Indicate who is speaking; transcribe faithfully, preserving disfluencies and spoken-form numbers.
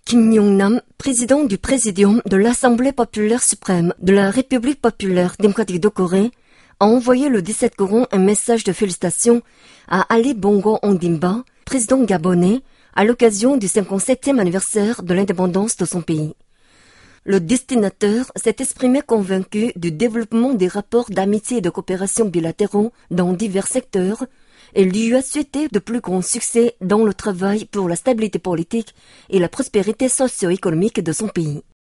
Speaker 1: Kim Yong-nam, président du Présidium de l'Assemblée populaire suprême de la République populaire démocratique de Corée, a envoyé le dix-sept courant un message de félicitations à Ali Bongo Ondimba, président gabonais, à l'occasion du cinquante-septième anniversaire de l'indépendance de son pays. Le destinataire s'est exprimé convaincu du développement des rapports d'amitié et de coopération bilatéraux dans divers secteurs et lui a souhaité de plus grands succès dans le travail pour la stabilité politique et la prospérité socio-économique de son pays.